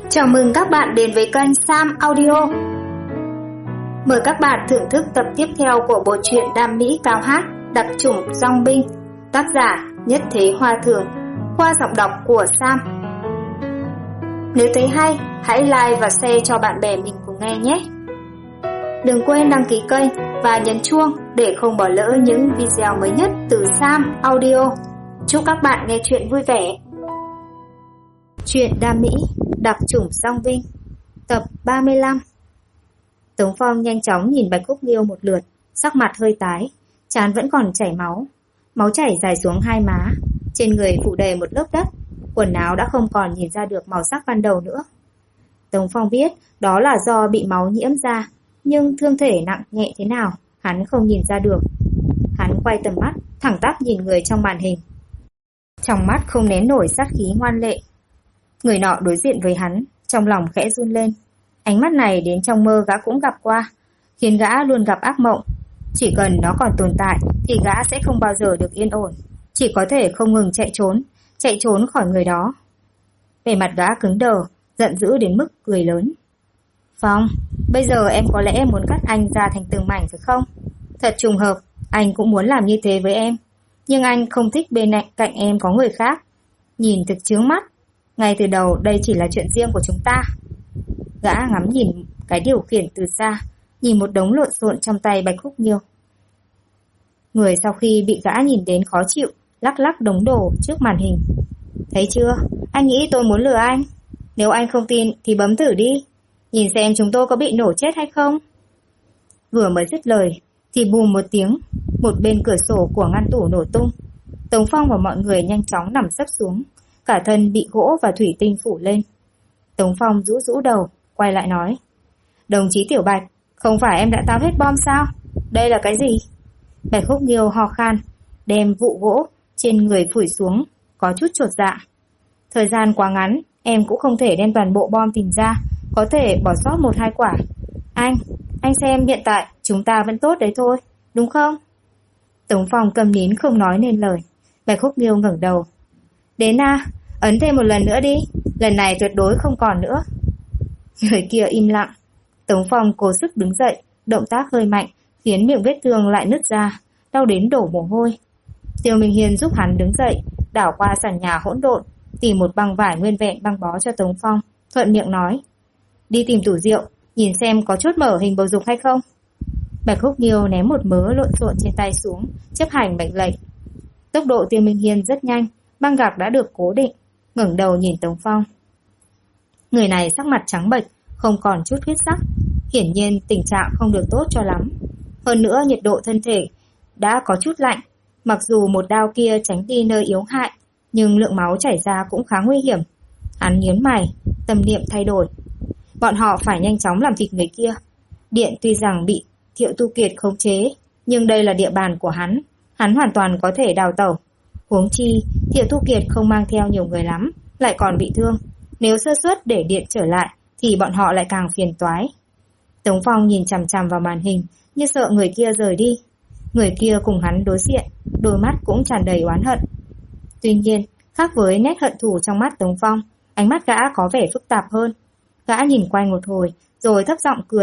Chào mừng các bạn đến với kênh Sam Audio. Mời các bạn thưởng thức tập tiếp theo của bộ truyện Đam Mỹ Cao Hát Đặc chủng Dong Binh, tác giả Nhất Thế Hoa Thường, qua giọng đọc của Sam. Nếu thấy hay, hãy like và share cho bạn bè mình cùng nghe nhé. Đừng quên đăng ký kênh và nhấn chuông để không bỏ lỡ những video mới nhất từ Sam Audio. Chúc các bạn nghe chuyện vui vẻ. Chuyện Đam Mỹ Đặc chủng Dong Binh, tập 35. Tống Phong nhanh chóng nhìn Bạch Khúc Nghiêu một lượt, sắc mặt hơi tái, trán vẫn còn chảy máu. Máu chảy dài xuống hai má, trên người phủ đầy một lớp đất, quần áo đã không còn nhìn ra được màu sắc ban đầu nữa. Tống Phong biết đó là do bị máu nhiễm ra, nhưng thương thể nặng nhẹ thế nào, hắn không nhìn ra được. Hắn quay tầm mắt, thẳng tắp nhìn người trong màn hình. Trong mắt không nén nổi sát khí ngoan lệ. Người nọ đối diện với hắn, trong lòng khẽ run lên. Ánh mắt này đến trong mơ gã cũng gặp qua, khiến gã luôn gặp ác mộng. Chỉ cần nó còn tồn tại thì gã sẽ không bao giờ được yên ổn, chỉ có thể không ngừng chạy trốn khỏi người đó. Vẻ mặt gã cứng đờ, giận dữ đến mức cười lớn. Phong, bây giờ em có lẽ muốn cắt anh ra thành từng mảnh phải không? Thật trùng hợp, anh cũng muốn làm như thế với em, nhưng anh không thích bên cạnh em có người khác. Nhìn thực chướng mắt. Ngay từ đầu đây chỉ là chuyện riêng của chúng ta. Gã ngắm nhìn cái điều khiển từ xa, nhìn một đống lộn xộn trong tay Bạch Khúc Nghiêu. Người sau khi bị gã nhìn đến khó chịu, lắc lắc đống đồ trước màn hình. Thấy chưa, anh nghĩ tôi muốn lừa anh. Nếu anh không tin thì bấm thử đi, nhìn xem chúng tôi có bị nổ chết hay không. Vừa mới dứt lời thì bùm một tiếng, một bên cửa sổ của ngăn tủ nổ tung. Tống Phong và mọi người nhanh chóng nằm sấp xuống, cả thân bị gỗ và thủy tinh phủ lên. Tống Phong rũ đầu, quay lại nói. Đồng chí Tiểu Bạch, không phải em đã tao hết bom sao? Đây là cái gì? Bạch Khúc Nghiêu ho khan, đem vụ gỗ trên người phủi xuống, có chút chột dạ. Thời gian quá ngắn, em cũng không thể đem toàn bộ bom tìm ra, có thể bỏ sót 1-2 quả. Anh xem hiện tại chúng ta vẫn tốt đấy thôi, đúng không? Tống Phong câm nín không nói nên lời. Bạch Khúc Nghiêu ngẩng đầu. Đến ấn thêm một lần nữa đi, lần này tuyệt đối không còn nữa. Người kia im lặng. Tống Phong cố sức đứng dậy, động tác hơi mạnh, khiến miệng vết thương lại nứt ra, đau đến đổ mồ hôi. Tiêu Minh Hiên giúp hắn đứng dậy, đảo qua sàn nhà hỗn độn, tìm một băng vải nguyên vẹn băng bó cho Tống Phong, thuận miệng nói. Đi tìm tủ rượu, nhìn xem có chốt mở hình bầu dục hay không. Bạch Khúc Nghiêu ném một mớ lộn xộn trên tay xuống, chấp hành mệnh lệnh. Tốc độ Tiêu Minh Hiên rất nhanh, băng gạc đã được cố định, ngẩng đầu nhìn Tống Phong. Người này sắc mặt trắng bệch, không còn chút huyết sắc, hiển nhiên tình trạng không được tốt cho lắm. Hơn nữa nhiệt độ thân thể đã có chút lạnh, mặc dù một đao kia tránh đi nơi yếu hại, nhưng lượng máu chảy ra cũng khá nguy hiểm. Hắn nhớn mày, tâm niệm thay đổi. Bọn họ phải nhanh chóng làm thịt người kia. Điện tuy rằng bị Thiệu Tu Kiệt khống chế, nhưng đây là địa bàn của hắn hoàn toàn có thể đào tẩu. Huống chi, Thiệu Tu Kiệt không mang theo nhiều người lắm, lại còn bị thương. Nếu sơ suất để điện trở lại, thì bọn họ lại càng phiền toái. Tống Phong nhìn chằm chằm vào màn hình, như sợ người kia rời đi. Người kia cùng hắn đối diện, đôi mắt cũng tràn đầy oán hận. Tuy nhiên, khác với nét hận thù trong mắt Tống Phong, ánh mắt gã có vẻ phức tạp hơn. Gã nhìn quanh một hồi, rồi thấp giọng cười.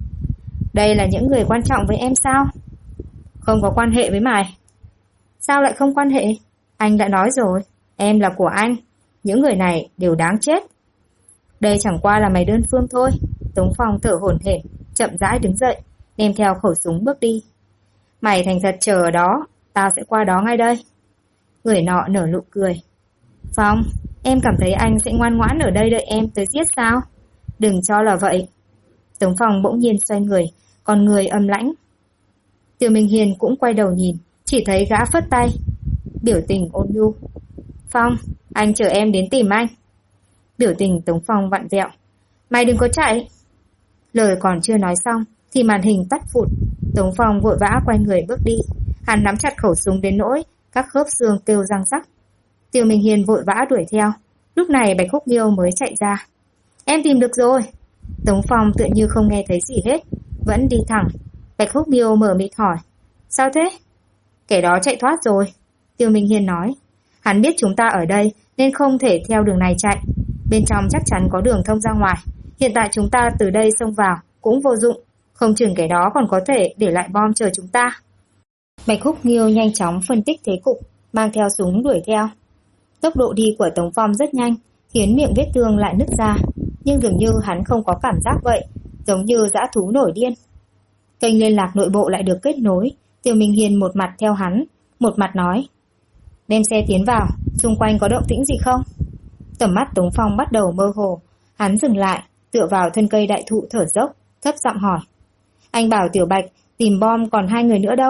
Đây là những người quan trọng với em sao? Không có quan hệ với mày. Sao lại không quan hệ? Anh đã nói rồi, em là của anh. Những người này đều đáng chết. Đây chẳng qua là mày đơn phương thôi. Tống Phong thở hổn hển, chậm rãi đứng dậy, đem theo khẩu súng bước đi. Mày thành thật chờ ở đó, tao sẽ qua đó ngay đây. Người nọ nở nụ cười. Phong, em cảm thấy anh sẽ ngoan ngoãn ở đây đợi em tới giết sao? Đừng cho là vậy. Tống Phong bỗng nhiên xoay người, con người âm lãnh. Tiêu Minh Hiên cũng quay đầu nhìn, chỉ thấy gã phất tay, biểu tình ôn nhu. Phong, anh chờ em đến tìm anh. Biểu tình Tống Phong vặn vẹo. Mày đừng có chạy. Lời còn chưa nói xong thì màn hình tắt phụt. Tống Phong vội vã quay người bước đi. Hắn nắm chặt khẩu súng đến nỗi các khớp xương kêu răng rắc. Tiêu Minh Hiên vội vã đuổi theo. Lúc này Bạch Khúc Nghiêu mới chạy ra. Em tìm được rồi. Tống Phong tựa như không nghe thấy gì hết, vẫn đi thẳng. Bạch Khúc Nghiêu mở mịt hỏi. Sao thế? Kẻ đó chạy thoát rồi. Tiêu Minh Hiên nói. Hắn biết chúng ta ở đây nên không thể theo đường này chạy. bên trong chắc chắn có đường thông ra ngoài. Hiện tại chúng ta từ đây xông vào cũng vô dụng, không chừng kẻ đó còn có thể để lại bom chờ chúng ta. Bạch Húc Nghiêu nhanh chóng phân tích thế cục, mang theo súng đuổi theo. Tốc độ đi của Tống Phong rất nhanh, khiến miệng vết thương lại nứt ra, nhưng dường như hắn không có cảm giác vậy, giống như dã thú nổi điên. Kênh liên lạc nội bộ lại được kết nối, Tiêu Minh Hiên một mặt theo hắn, một mặt nói: đem xe tiến vào, xung quanh có động tĩnh gì không? Tầm mắt Tống Phong bắt đầu mơ hồ, hắn dừng lại, tựa vào thân cây đại thụ thở dốc, thấp giọng hỏi: anh bảo Tiểu Bạch tìm bom, còn 2 người nữa đâu?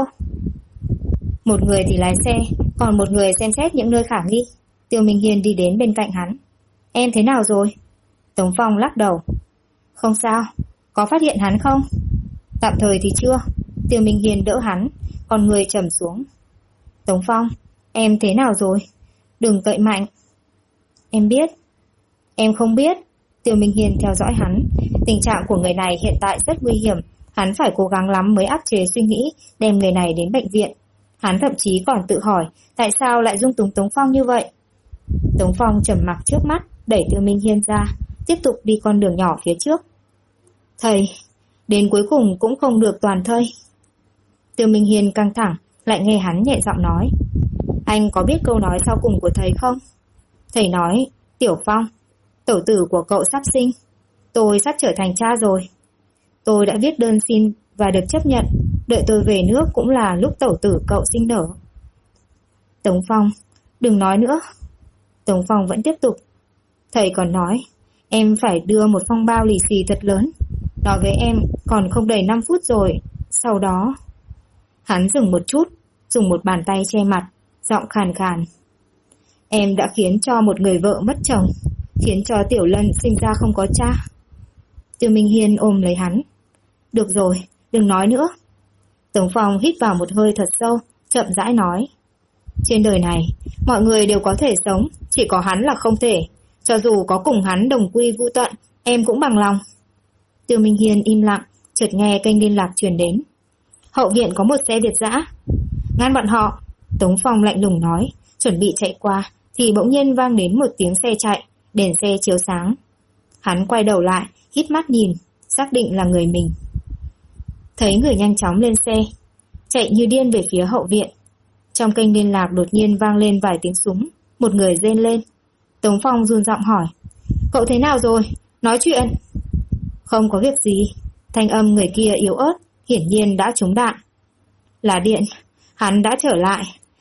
Một người thì lái xe, còn một người xem xét những nơi khả nghi. Tiêu Minh Hiên đi đến bên cạnh hắn. Em thế nào rồi? Tống Phong lắc đầu. Không sao, có phát hiện hắn không? Tạm thời thì chưa. Tiêu Minh Hiên đỡ hắn, còn người trầm xuống. Tống Phong, em thế nào rồi? Đừng cậy mạnh. Em biết. Em không biết. Tiêu Minh Hiên theo dõi hắn. Tình trạng của người này hiện tại rất nguy hiểm. Hắn phải cố gắng lắm mới áp chế suy nghĩ đem người này đến bệnh viện. Hắn thậm chí còn tự hỏi tại sao lại dung túng Tống Phong như vậy. Tống Phong trầm mặc trước mắt, đẩy Tiêu Minh Hiên ra, tiếp tục đi con đường nhỏ phía trước. Thầy, đến cuối cùng cũng không được toàn thây. Tiêu Minh Hiên căng thẳng, lại nghe hắn nhẹ giọng nói. Anh có biết câu nói sau cùng của thầy không? Thầy nói, Tiểu Phong, tẩu tử của cậu sắp sinh. Tôi sắp trở thành cha rồi. Tôi đã viết đơn xin và được chấp nhận. Đợi tôi về nước cũng là lúc tẩu tử cậu sinh nở. Tống Phong, đừng nói nữa. Tống Phong vẫn tiếp tục. Thầy còn nói, em phải đưa một phong bao lì xì thật lớn. Nói với em còn không đầy 5 phút rồi. Sau đó... Hắn dừng một chút, dùng một bàn tay che mặt, giọng khàn khàn. Em đã khiến cho một người vợ mất chồng, khiến cho Tiểu Lân sinh ra không có cha. Tiêu Minh Hiên ôm lấy hắn. Được rồi, đừng nói nữa. Tống Phong hít vào một hơi thật sâu, chậm rãi nói. Trên đời này, mọi người đều có thể sống, chỉ có hắn là không thể. Cho dù có cùng hắn đồng quy vu tận, em cũng bằng lòng. Tiêu Minh Hiên im lặng, chợt nghe kênh liên lạc truyền đến. Hậu viện có một xe Việt dã. Ngăn bọn họ. Tống Phong lạnh lùng nói, chuẩn bị chạy qua, thì bỗng nhiên vang đến một tiếng xe chạy, đèn xe chiếu sáng. Hắn quay đầu lại, hít mắt nhìn, xác định là người mình. Thấy người nhanh chóng lên xe, chạy như điên về phía hậu viện. Trong kênh liên lạc đột nhiên vang lên vài tiếng súng, một người rên lên. Tống Phong run giọng hỏi, cậu thế nào rồi? Nói chuyện. Không có việc gì. Thanh âm người kia yếu ớt, hiển nhiên đã trúng đạn. Là điện, hắn đã trở lại.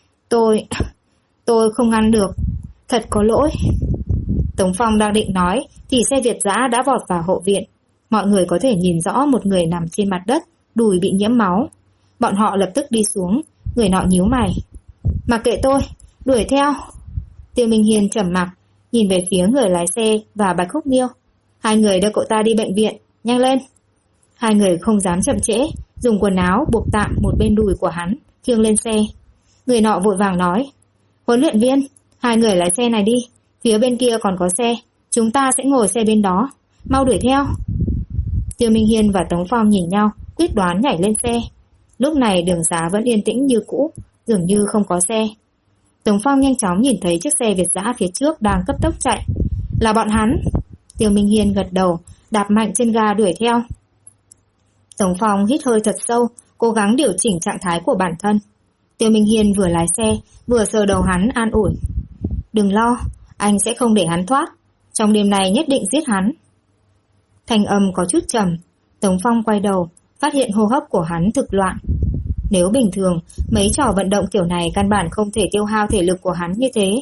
Tôi không ngăn được. Thật có lỗi. Tống Phong đang định nói thì xe Việt dã đã vọt vào hậu viện. Mọi người có thể nhìn rõ một người nằm trên mặt đất, đùi bị nhiễm máu. Bọn họ lập tức đi xuống, người nọ nhíu mày. Mặc kệ tôi, đuổi theo. Tiêu Minh Hiên trầm mặc, nhìn về phía người lái xe và Bạch Húc Nghiêu. 2 người đưa cậu ta đi bệnh viện, nhanh lên. 2 người không dám chậm trễ, dùng quần áo buộc tạm một bên đùi của hắn, khiêng lên xe. Người nọ vội vàng nói, huấn luyện viên, 2 người lái xe này đi, phía bên kia còn có xe, chúng ta sẽ ngồi xe bên đó, mau đuổi theo. Tiêu Minh Hiên và Tống Phong nhìn nhau, quyết đoán nhảy lên xe. Lúc này đường xá vẫn yên tĩnh như cũ, dường như không có xe. Tống Phong nhanh chóng nhìn thấy chiếc xe Việt dã phía trước đang cấp tốc chạy. Là bọn hắn. Tiêu Minh Hiên gật đầu, đạp mạnh chân ga đuổi theo. Tống Phong hít hơi thật sâu, cố gắng điều chỉnh trạng thái của bản thân. Tiêu Minh Hiên vừa lái xe, vừa sờ đầu hắn an ủi. Đừng lo, anh sẽ không để hắn thoát. Trong đêm này nhất định giết hắn. Thanh âm có chút trầm. Tống Phong quay đầu, phát hiện hô hấp của hắn thực loạn. Nếu bình thường, mấy trò vận động kiểu này căn bản không thể tiêu hao thể lực của hắn như thế.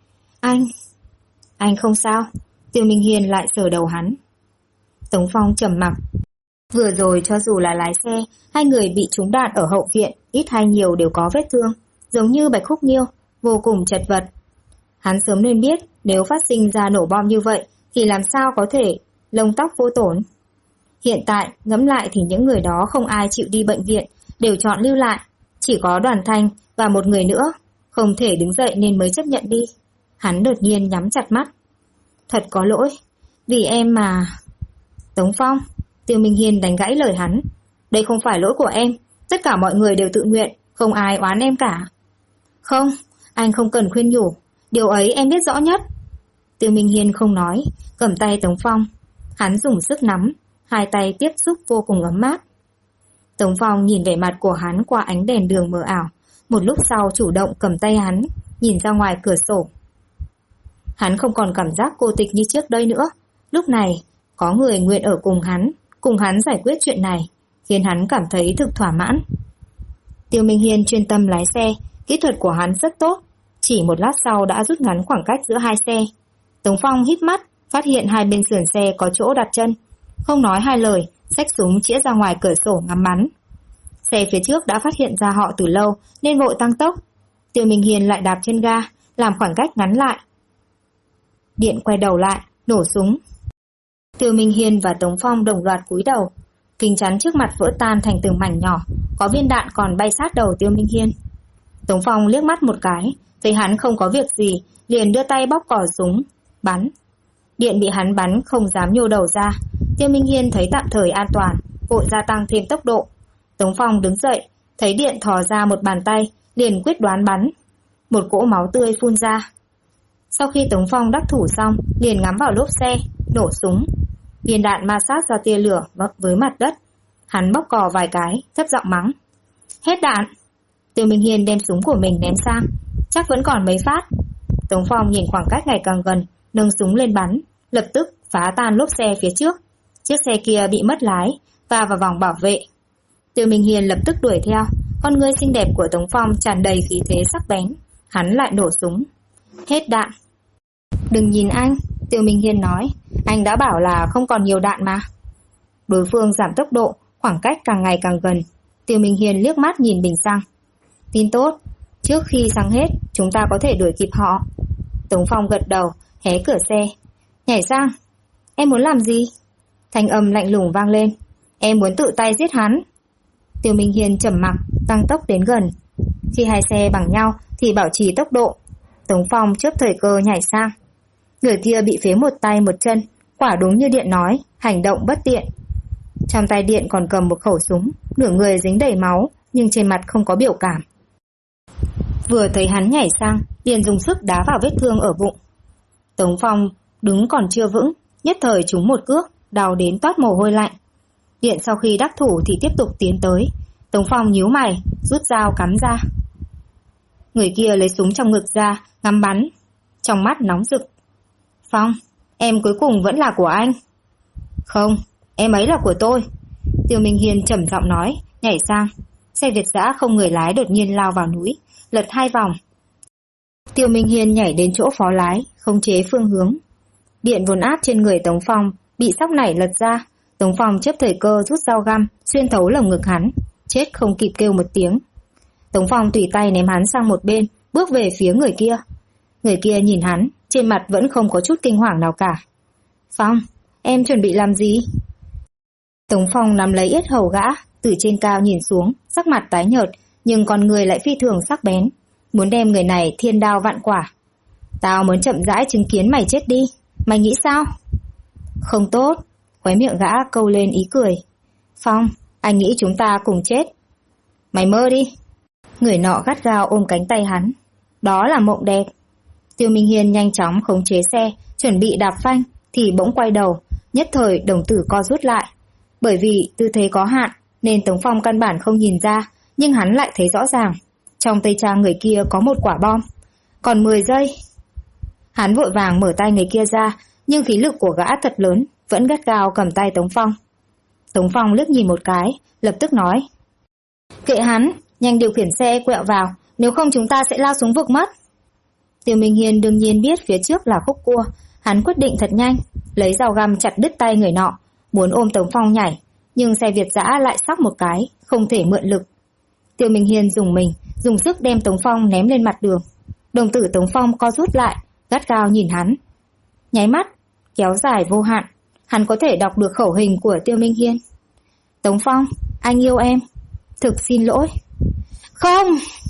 Anh không sao. Tiêu Minh Hiên lại sờ đầu hắn. Tống Phong trầm mặc. Vừa rồi cho dù là lái xe, 2 người bị trúng đạn ở hậu viện, ít hay nhiều đều có vết thương, giống như Bạch Húc Nghiêu, vô cùng chật vật. Hắn sớm nên biết, nếu phát sinh ra nổ bom như vậy, thì làm sao có thể lông tóc vô tổn. Hiện tại, ngẫm lại thì những người đó không ai chịu đi bệnh viện, đều chọn lưu lại. Chỉ có Đoàn Thanh và một người nữa, không thể đứng dậy nên mới chấp nhận đi. Hắn đột nhiên nhắm chặt mắt. Thật có lỗi, vì em mà... Tống Phong, Tiêu Minh Hiên đánh gãy lời hắn. Đây không phải lỗi của em, tất cả mọi người đều tự nguyện, không ai oán em cả. Không, anh không cần khuyên nhủ, điều ấy em biết rõ nhất. Tiêu Minh Hiên không nói, cầm tay Tống Phong. Hắn dùng sức nắm, hai tay tiếp xúc vô cùng ấm áp. Tống Phong nhìn vẻ mặt của hắn qua ánh đèn đường mờ ảo, một lúc sau chủ động cầm tay hắn, nhìn ra ngoài cửa sổ. Hắn không còn cảm giác cô tịch như trước đây nữa. Lúc này, có người nguyện ở cùng hắn giải quyết chuyện này, khiến hắn cảm thấy thực thỏa mãn. Tiêu Minh Hiên chuyên tâm lái xe, kỹ thuật của hắn rất tốt, chỉ một lát sau đã rút ngắn khoảng cách giữa hai xe. Tống Phong híp mắt, phát hiện hai bên sườn xe có chỗ đặt chân, không nói hai lời, xách súng chĩa ra ngoài cửa sổ ngắm bắn. Xe phía trước đã phát hiện ra họ từ lâu nên vội tăng tốc. Tiêu Minh Hiên lại đạp chân ga, làm khoảng cách ngắn lại. Điện quay đầu lại, nổ súng. Tiêu Minh Hiên và Tống Phong đồng loạt cúi đầu. Kính chắn trước mặt vỡ tan thành từng mảnh nhỏ, có viên đạn còn bay sát đầu Tiêu Minh Hiên. Tống Phong liếc mắt một cái, thấy hắn không có việc gì, liền đưa tay bóp cò súng, bắn. Điện bị hắn bắn không dám nhô đầu ra. Tiêu Minh Hiên thấy tạm thời an toàn, vội gia tăng thêm tốc độ. Tống Phong đứng dậy, thấy điện thò ra một bàn tay, liền quyết đoán bắn. Một cỗ máu tươi phun ra. Sau khi Tống Phong đắc thủ xong, liền ngắm vào lốp xe, nổ súng. Viên đạn ma sát ra tia lửa với mặt đất. Hắn bóp cò vài cái, thấp giọng mắng. Hết đạn. Tiêu Minh Hiên đem súng của mình ném sang, chắc vẫn còn mấy phát. Tống Phong nhìn khoảng cách ngày càng gần, nâng súng lên bắn, lập tức phá tan lốp xe phía trước. Chiếc xe kia bị mất lái, va vào vòng bảo vệ. Tiêu Minh Hiên lập tức đuổi theo, con người xinh đẹp của Tống Phong tràn đầy khí thế sắc bén. Hắn lại nổ súng. Hết đạn. Đừng nhìn anh, Tiêu Minh Hiên nói, anh đã bảo là không còn nhiều đạn mà. Đối phương giảm tốc độ, khoảng cách càng ngày càng gần. Tiêu Minh Hiên liếc mắt nhìn bình xăng. Tin tốt, trước khi xăng hết, chúng ta có thể đuổi kịp họ. Tống Phong gật đầu, hé cửa xe. Nhảy sang. Em muốn làm gì? Thanh âm lạnh lùng vang lên. Em muốn tự tay giết hắn. Tiêu Minh Hiên trầm mặc, tăng tốc đến gần. Khi hai xe bằng nhau thì bảo trì tốc độ. Tống Phong chớp thời cơ nhảy sang. Người kia bị phế một tay một chân, quả đúng như Điện nói, hành động bất tiện. Trong tay Điện còn cầm một khẩu súng, nửa người dính đầy máu, nhưng trên mặt không có biểu cảm. Vừa thấy hắn nhảy sang, liền dùng sức đá vào vết thương ở bụng. Tống Phong đứng còn chưa vững, nhất thời trúng một cước, đau đến toát mồ hôi lạnh. Điện sau khi đắc thủ thì tiếp tục tiến tới. Tống Phong nhíu mày, rút dao cắm ra. Người kia lấy súng trong ngực ra, ngắm bắn. Trong mắt nóng rực. Phong, em cuối cùng vẫn là của anh. Không, em ấy là của tôi. Tiêu Minh Hiên trầm giọng nói, nhảy sang. Xe Việt dã không người lái đột nhiên lao vào núi, lật 2 vòng. Tiêu Minh Hiên nhảy đến chỗ phó lái, khống chế phương hướng. Điện vốn áp trên người Tống Phong bị sóc nảy lật ra. Tống Phong chớp thời cơ rút dao găm xuyên thấu lồng ngực hắn, chết không kịp kêu một tiếng. Tống Phong tùy tay ném hắn sang một bên, bước về phía người kia. Người kia nhìn hắn, trên mặt vẫn không có chút kinh hoàng nào cả. Phong, em chuẩn bị làm gì? Tống Phong nắm lấy yết hầu gã, từ trên cao nhìn xuống, sắc mặt tái nhợt, nhưng con người lại phi thường sắc bén, muốn đem người này thiên đao vạn quả. Tao muốn chậm rãi chứng kiến mày chết đi, mày nghĩ sao? Không tốt, khóe miệng gã câu lên ý cười. Phong, anh nghĩ chúng ta cùng chết. Mày mơ đi. Người nọ gắt gao ôm cánh tay hắn. Đó là mộng đẹp. Tiêu Minh Hiên nhanh chóng khống chế xe, chuẩn bị đạp phanh, thì bỗng quay đầu, nhất thời đồng tử co rút lại. Bởi vì tư thế có hạn, nên Tống Phong căn bản không nhìn ra, nhưng hắn lại thấy rõ ràng. Trong tay trang người kia có một quả bom. Còn 10 giây. Hắn vội vàng mở tay người kia ra, nhưng khí lực của gã thật lớn, vẫn gắt gao cầm tay Tống Phong. Tống Phong liếc nhìn một cái, lập tức nói. Kệ hắn, nhanh điều khiển xe quẹo vào, nếu không chúng ta sẽ lao xuống vực mất. Tiêu Minh Hiên đương nhiên biết phía trước là khúc cua, hắn quyết định thật nhanh, lấy dao găm chặt đứt tay người nọ, muốn ôm Tống Phong nhảy, nhưng xe Việt dã lại sóc một cái, không thể mượn lực. Tiêu Minh Hiên dùng sức đem Tống Phong ném lên mặt đường. Đồng tử Tống Phong co rút lại, gắt gao nhìn hắn. Nháy mắt, kéo dài vô hạn, hắn có thể đọc được khẩu hình của Tiêu Minh Hiên. Tống Phong, anh yêu em. Thực xin lỗi. Không!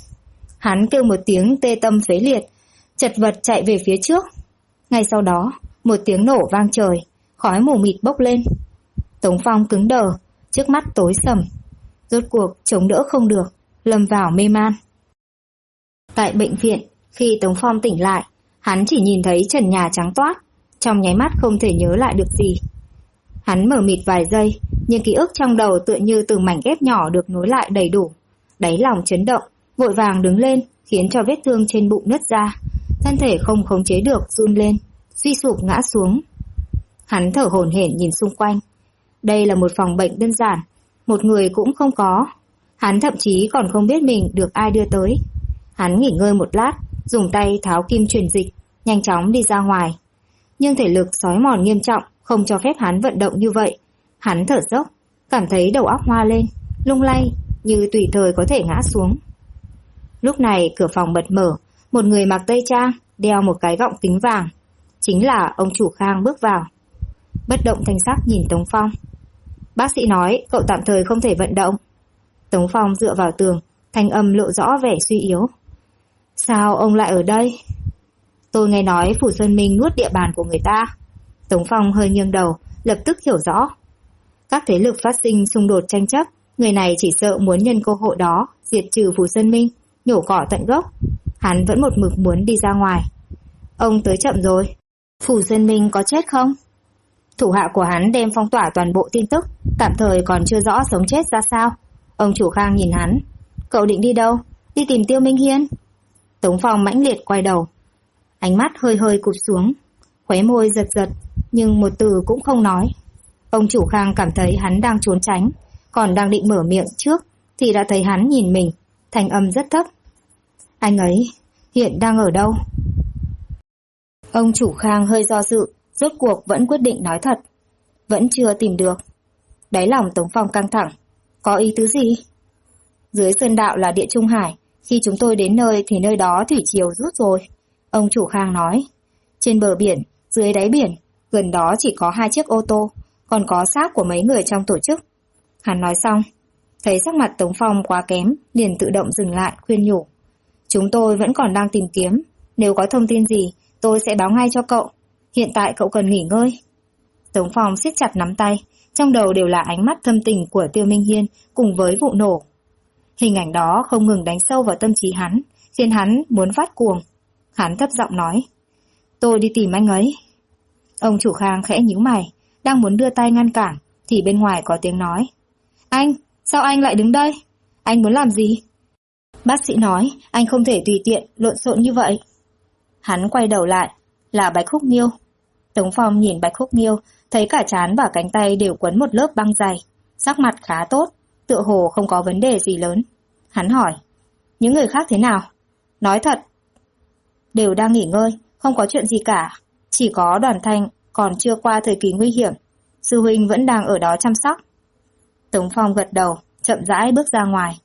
Hắn kêu một tiếng tê tâm phế liệt, chật vật chạy về phía trước. Ngay sau đó, một tiếng nổ vang trời, khói mù mịt bốc lên. Tống Phong cứng đờ, trước mắt tối sầm. Rốt cuộc chống đỡ không được, lâm vào mê man. Tại bệnh viện, khi Tống Phong tỉnh lại, hắn chỉ nhìn thấy trần nhà trắng toát, trong nháy mắt không thể nhớ lại được gì. Hắn mờ mịt vài giây, nhưng ký ức trong đầu tựa như từng mảnh ghép nhỏ được nối lại đầy đủ. Đáy lòng chấn động, vội vàng đứng lên, khiến cho vết thương trên bụng nứt ra. Thân thể không khống chế được run lên, suy sụp ngã xuống. Hắn thở hổn hển nhìn xung quanh. Đây là một phòng bệnh đơn giản, một người cũng không có. Hắn thậm chí còn không biết mình được ai đưa tới. Hắn nghỉ ngơi một lát, dùng tay tháo kim truyền dịch, nhanh chóng đi ra ngoài. Nhưng thể lực xói mòn nghiêm trọng, không cho phép hắn vận động như vậy. Hắn thở dốc, cảm thấy đầu óc hoa lên, lung lay, như tùy thời có thể ngã xuống. Lúc này cửa phòng bật mở, một người mặc tây trang, đeo một cái gọng kính vàng. Chính là ông chủ Khang bước vào. Bất động thanh sắc nhìn Tống Phong. Bác sĩ nói cậu tạm thời không thể vận động. Tống Phong dựa vào tường, thanh âm lộ rõ vẻ suy yếu. Sao ông lại ở đây? Tôi nghe nói Phủ Xuân Minh nuốt địa bàn của người ta. Tống Phong hơi nghiêng đầu, lập tức hiểu rõ. Các thế lực phát sinh xung đột tranh chấp, người này chỉ sợ muốn nhân cơ hội đó diệt trừ Phủ Xuân Minh, nhổ cỏ tận gốc. Hắn vẫn một mực muốn đi ra ngoài. Ông tới chậm rồi. Phủ Xuân Minh có chết không? Thủ hạ của hắn đem phong tỏa toàn bộ tin tức, tạm thời còn chưa rõ sống chết ra sao. Ông chủ Khang nhìn hắn. Cậu định đi đâu? Đi tìm Tiêu Minh Hiên. Tống Phong mãnh liệt quay đầu, ánh mắt hơi hơi cụp xuống, khóe môi giật giật, nhưng một từ cũng không nói. Ông chủ Khang cảm thấy hắn đang trốn tránh, còn đang định mở miệng trước thì đã thấy hắn nhìn mình, thanh âm rất thấp. Anh ấy hiện đang ở đâu? Ông chủ Khang hơi do dự, rốt cuộc vẫn quyết định nói thật. Vẫn chưa tìm được. Đáy lòng Tống Phong căng thẳng. Có ý tứ gì? Dưới sơn đạo là địa Trung Hải, khi chúng tôi đến nơi thì nơi đó thủy triều rút rồi. Ông chủ Khang nói. Trên bờ biển, dưới đáy biển, gần đó chỉ có 2 chiếc ô tô, còn có xác của mấy người trong tổ chức. Hắn nói xong, thấy sắc mặt Tống Phong quá kém, liền tự động dừng lại, khuyên nhủ. Chúng tôi vẫn còn đang tìm kiếm, nếu có thông tin gì, tôi sẽ báo ngay cho cậu. Hiện tại cậu cần nghỉ ngơi. Tống Phong siết chặt nắm tay, trong đầu đều là ánh mắt thâm tình của Tiêu Minh Hiên cùng với vụ nổ. Hình ảnh đó không ngừng đánh sâu vào tâm trí hắn, khiến hắn muốn phát cuồng. Hắn thấp giọng nói, tôi đi tìm anh ấy. Ông chủ Khang khẽ nhíu mày, đang muốn đưa tay ngăn cản, thì bên ngoài có tiếng nói. Anh, sao anh lại đứng đây? Anh muốn làm gì? Bác sĩ nói, anh không thể tùy tiện, lộn xộn như vậy. Hắn quay đầu lại, là Bạch Khúc Nghiêu. Tống Phong nhìn Bạch Khúc Nghiêu, thấy cả trán và cánh tay đều quấn một lớp băng dày, sắc mặt khá tốt, tựa hồ không có vấn đề gì lớn. Hắn hỏi, những người khác thế nào? Nói thật, đều đang nghỉ ngơi, không có chuyện gì cả. Chỉ có Đoàn Thanh còn chưa qua thời kỳ nguy hiểm, sư huynh vẫn đang ở đó chăm sóc. Tống Phong gật đầu, chậm rãi bước ra ngoài.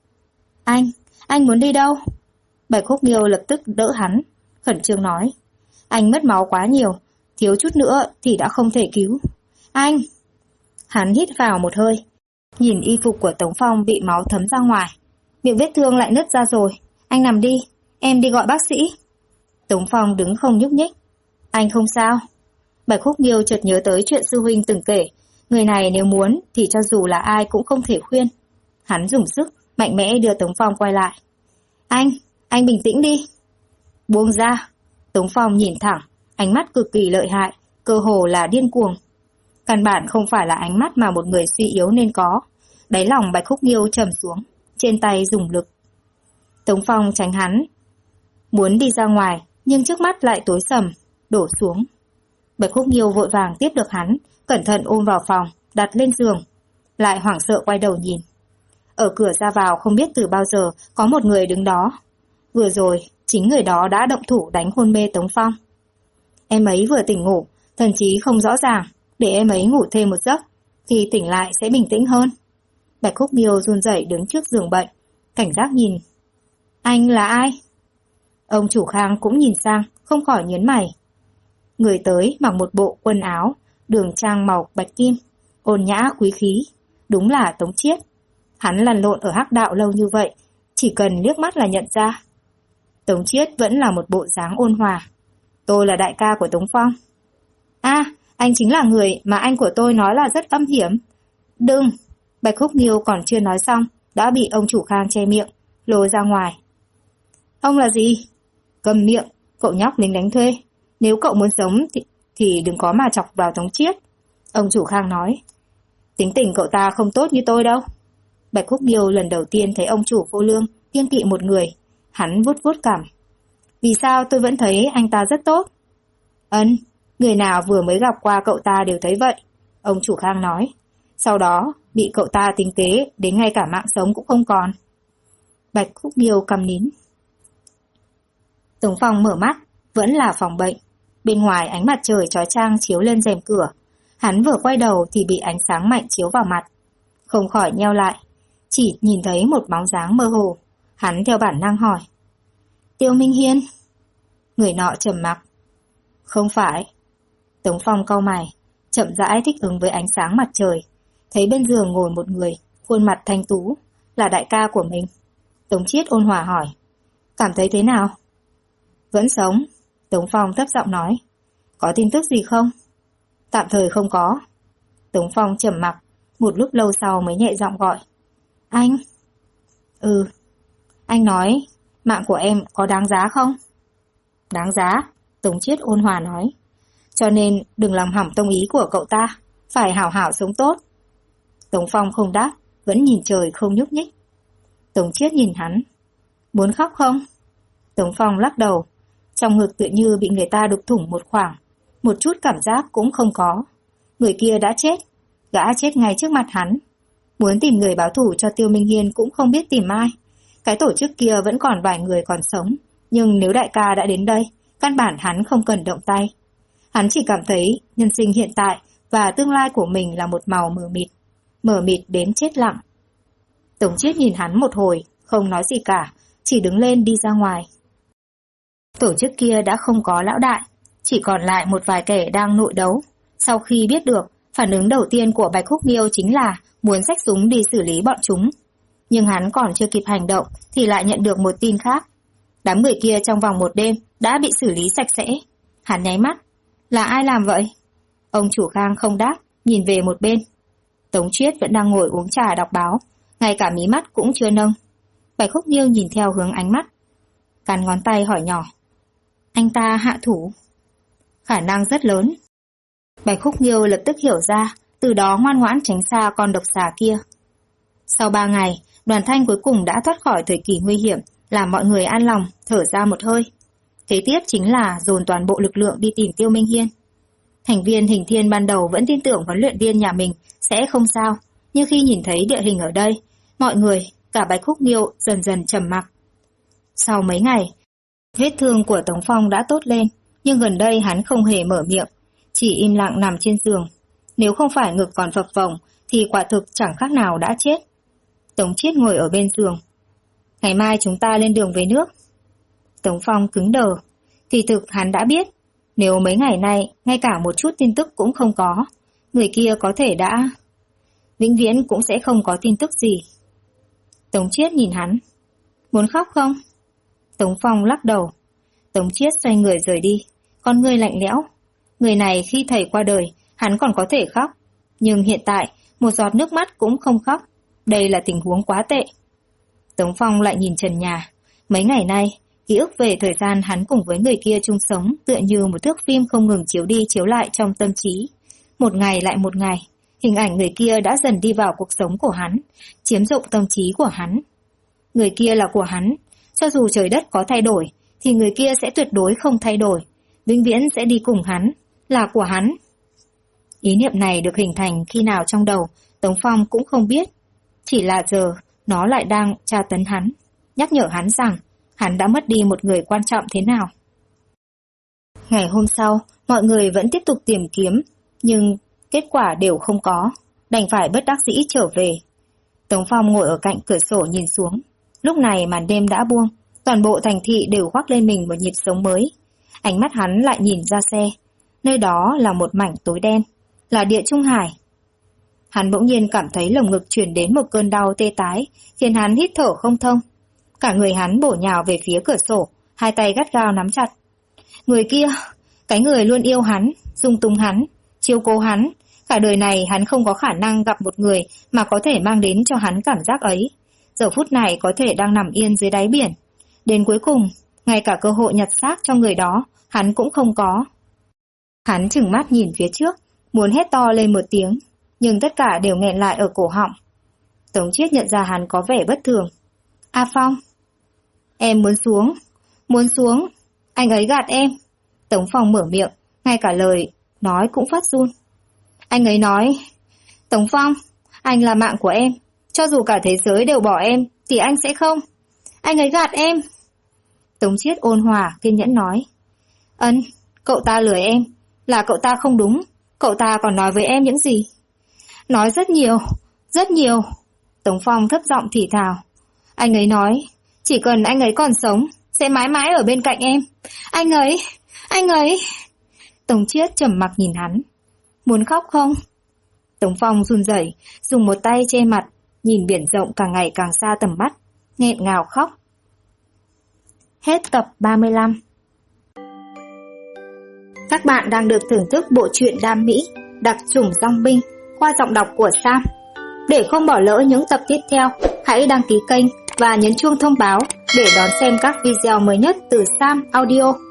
Anh muốn đi đâu? Bạch Khúc Nghiêu lập tức đỡ hắn, khẩn trương nói. Anh mất máu quá nhiều, thiếu chút nữa thì đã không thể cứu. Anh! Hắn hít vào một hơi, nhìn y phục của Tống Phong bị máu thấm ra ngoài. Miệng vết thương lại nứt ra rồi. Anh nằm đi, em đi gọi bác sĩ. Tống Phong đứng không nhúc nhích. Anh không sao. Bạch Khúc Nghiêu chợt nhớ tới chuyện sư huynh từng kể. Người này nếu muốn thì cho dù là ai cũng không thể khuyên. Hắn dùng sức, mạnh mẽ đưa Tống Phong quay lại. Anh bình tĩnh đi. Buông ra. Tống Phong nhìn thẳng, ánh mắt cực kỳ lợi hại, cơ hồ là điên cuồng. Căn bản không phải là ánh mắt mà một người suy yếu nên có. Đáy lòng Bạch Khúc Nghiêu trầm xuống, trên tay dùng lực. Tống Phong tránh hắn, muốn đi ra ngoài, nhưng trước mắt lại tối sầm, đổ xuống. Bạch Khúc Nghiêu vội vàng tiếp được hắn, cẩn thận ôm vào phòng, đặt lên giường, lại hoảng sợ quay đầu nhìn. Ở cửa ra vào không biết từ bao giờ có một người đứng đó. Vừa rồi, chính người đó đã động thủ đánh hôn mê Tống Phong. Em ấy vừa tỉnh ngủ, thần trí không rõ ràng, để em ấy ngủ thêm một giấc, thì tỉnh lại sẽ bình tĩnh hơn. Bạch Khúc Nghiêu run rẩy đứng trước giường bệnh, cảnh giác nhìn. Anh là ai? Ông chủ Khang cũng nhìn sang, không khỏi nhớn mày. Người tới mặc một bộ quần áo, đường trang màu bạch kim, ôn nhã quý khí, đúng là Tống Chiết. Hắn lăn lộn ở hắc đạo lâu như vậy, chỉ cần liếc mắt là nhận ra. Tống Chiết vẫn là một bộ dáng ôn hòa. Tôi là đại ca của Tống Phong. Anh chính là người mà anh của tôi nói là rất âm hiểm. Đừng! Bạch Khúc Nghiêu còn chưa nói xong, đã bị ông chủ Khang che miệng, lôi ra ngoài. Ông là gì? Cầm miệng, cậu nhóc lính đánh thuê. Nếu cậu muốn sống thì đừng có mà chọc vào Tống Chiết. Ông chủ Khang nói. Tính tình cậu ta không tốt như tôi đâu. Bạch Khúc Nghiêu lần đầu tiên thấy ông chủ vô lương kiêng kỵ một người. Hắn vuốt vuốt cằm. Vì sao tôi vẫn thấy anh ta rất tốt? Người nào vừa mới gặp qua cậu ta đều thấy vậy. Ông chủ Khang nói. Sau đó bị cậu ta tính kế đến ngay cả mạng sống cũng không còn. Bạch Khúc Nghiêu câm nín. Tống Phong mở mắt, vẫn là phòng bệnh. Bên ngoài ánh mặt trời chói chang chiếu lên rèm cửa. Hắn vừa quay đầu thì bị ánh sáng mạnh chiếu vào mặt. Không khỏi nheo lại, chỉ nhìn thấy một bóng dáng mơ hồ. Hắn theo bản năng hỏi. Tiêu Minh Hiên? Người nọ trầm mặc. Không phải. Tống Phong cau mày, chậm rãi thích ứng với ánh sáng mặt trời. Thấy bên giường ngồi một người, khuôn mặt thanh tú, là đại ca của mình. Tống Chiết ôn hòa hỏi. Cảm thấy thế nào? Vẫn sống. Tống Phong thấp giọng nói. Có tin tức gì không? Tạm thời không có. Tống Phong trầm mặc, một lúc lâu sau mới nhẹ giọng gọi. Anh? Anh nói, mạng của em có đáng giá không? Đáng giá, Tống Chiết ôn hòa nói. Cho nên đừng làm hỏng tông ý của cậu ta, phải hảo hảo sống tốt. Tống Phong không đáp, vẫn nhìn trời không nhúc nhích. Tống Chiết nhìn hắn. Muốn khóc không? Tống Phong lắc đầu. Trong ngực tự như bị người ta đục thủng một khoảng. Một chút cảm giác cũng không có. Người kia đã chết. Gã chết ngay trước mặt hắn. Muốn tìm người báo thù cho Tiêu Minh Hiên cũng không biết tìm ai. Cái tổ chức kia vẫn còn vài người còn sống. Nhưng nếu đại ca đã đến đây, căn bản hắn không cần động tay. Hắn chỉ cảm thấy nhân sinh hiện tại và tương lai của mình là một màu mờ mịt đến chết lặng. Tống Chiết nhìn hắn một hồi, không nói gì cả, chỉ đứng lên đi ra ngoài. Tổ chức kia đã không có lão đại, chỉ còn lại một vài kẻ đang nội đấu. Sau khi biết được, phản ứng đầu tiên của Bạch Khúc Nghiêu chính là muốn xách súng đi xử lý bọn chúng. Nhưng hắn còn chưa kịp hành động thì lại nhận được một tin khác. Đám người kia trong vòng một đêm đã bị xử lý sạch sẽ. Hắn nháy mắt. Là ai làm vậy? Ông chủ Khang không đáp, nhìn về một bên. Tống Chiết vẫn đang ngồi uống trà đọc báo, ngay cả mí mắt cũng chưa nâng. Bạch Khúc Nghiêu nhìn theo hướng ánh mắt, cắn ngón tay hỏi nhỏ. Anh ta hạ thủ? Khả năng rất lớn. Bạch Khúc Nghiêu lập tức hiểu ra, từ đó ngoan ngoãn tránh xa con độc xà kia. Sau 3 ngày, Đoàn Thanh cuối cùng đã thoát khỏi thời kỳ nguy hiểm, làm mọi người an lòng, thở ra một hơi. Kế tiếp chính là dồn toàn bộ lực lượng đi tìm Tiêu Minh Hiên. Thành viên Hình Thiên ban đầu vẫn tin tưởng huấn luyện viên nhà mình sẽ không sao, nhưng khi nhìn thấy địa hình ở đây, mọi người, cả Bạch Khúc Nghiêu dần dần trầm mặc. Sau mấy ngày, vết thương của Tống Phong đã tốt lên, nhưng gần đây hắn không hề mở miệng, chỉ im lặng nằm trên giường. Nếu không phải ngực còn phập phồng, thì quả thực chẳng khác nào đã chết. Tống Chiết ngồi ở bên giường. Ngày mai chúng ta lên đường về nước. Tống Phong cứng đờ. Kỳ thực hắn đã biết, nếu mấy ngày nay ngay cả một chút tin tức cũng không có, người kia có thể đã... vĩnh viễn cũng sẽ không có tin tức gì. Tống Chiết nhìn hắn. Muốn khóc không? Tống Phong lắc đầu. Tống Chiết xoay người rời đi, con ngươi lạnh lẽo. Người này khi thầy qua đời, hắn còn có thể khóc. Nhưng hiện tại, một giọt nước mắt cũng không khóc. Đây là tình huống quá tệ. Tống Phong lại nhìn trần nhà. Mấy ngày nay, ký ức về thời gian hắn cùng với người kia chung sống tựa như một thước phim không ngừng chiếu đi chiếu lại trong tâm trí. Một ngày lại một ngày, hình ảnh người kia đã dần đi vào cuộc sống của hắn, chiếm dụng tâm trí của hắn. Người kia là của hắn, cho dù trời đất có thay đổi, thì người kia sẽ tuyệt đối không thay đổi, vĩnh viễn sẽ đi cùng hắn, là của hắn. Ý niệm này được hình thành khi nào trong đầu, Tống Phong cũng không biết. Chỉ là giờ, nó lại đang tra tấn hắn, nhắc nhở hắn rằng hắn đã mất đi một người quan trọng thế nào. Ngày hôm sau, mọi người vẫn tiếp tục tìm kiếm, nhưng kết quả đều không có, đành phải bất đắc dĩ trở về. Tống Phong ngồi ở cạnh cửa sổ nhìn xuống. Lúc này màn đêm đã buông, toàn bộ thành thị đều khoác lên mình một nhịp sống mới. Ánh mắt hắn lại nhìn ra xe, nơi đó là một mảnh tối đen, là Địa Trung Hải. Hắn bỗng nhiên cảm thấy lồng ngực truyền đến một cơn đau tê tái, khiến hắn hít thở không thông. Cả người hắn bổ nhào về phía cửa sổ, hai tay gắt gao nắm chặt. Người kia, cái người luôn yêu hắn, dung túng hắn, chiếu cố hắn, cả đời này hắn không có khả năng gặp một người mà có thể mang đến cho hắn cảm giác ấy. Giờ phút này có thể đang nằm yên dưới đáy biển. Đến cuối cùng, ngay cả cơ hội nhặt xác cho người đó, hắn cũng không có. Hắn trừng mắt nhìn phía trước, muốn hét to lên một tiếng, nhưng tất cả đều nghẹn lại ở cổ họng. Tống Chiết nhận ra hắn có vẻ bất thường. A Phong, em muốn xuống, anh ấy gạt em. Tống Phong mở miệng, ngay cả lời nói cũng phát run. Anh ấy nói, Tống Phong, anh là mạng của em, cho dù cả thế giới đều bỏ em, thì anh sẽ không. Anh ấy gạt em. Tống Chiết ôn hòa, kiên nhẫn nói. Ân, cậu ta lừa em, là cậu ta không đúng, cậu ta còn nói với em những gì? Nói rất nhiều, rất nhiều. Tống Phong thấp giọng thì thào. Anh ấy nói, chỉ cần anh ấy còn sống, sẽ mãi mãi ở bên cạnh em. Anh ấy. Tống Chiết trầm mặc nhìn hắn. Muốn khóc không? Tống Phong run rẩy, dùng một tay che mặt, nhìn biển rộng càng ngày càng xa tầm mắt, nghẹn ngào khóc. Hết tập 35. Các bạn đang được thưởng thức bộ truyện đam mỹ Đặc chủng dong binh qua giọng đọc của Sam. Để không bỏ lỡ những tập tiếp theo, hãy đăng ký kênh và nhấn chuông thông báo để đón xem các video mới nhất từ Sam Audio.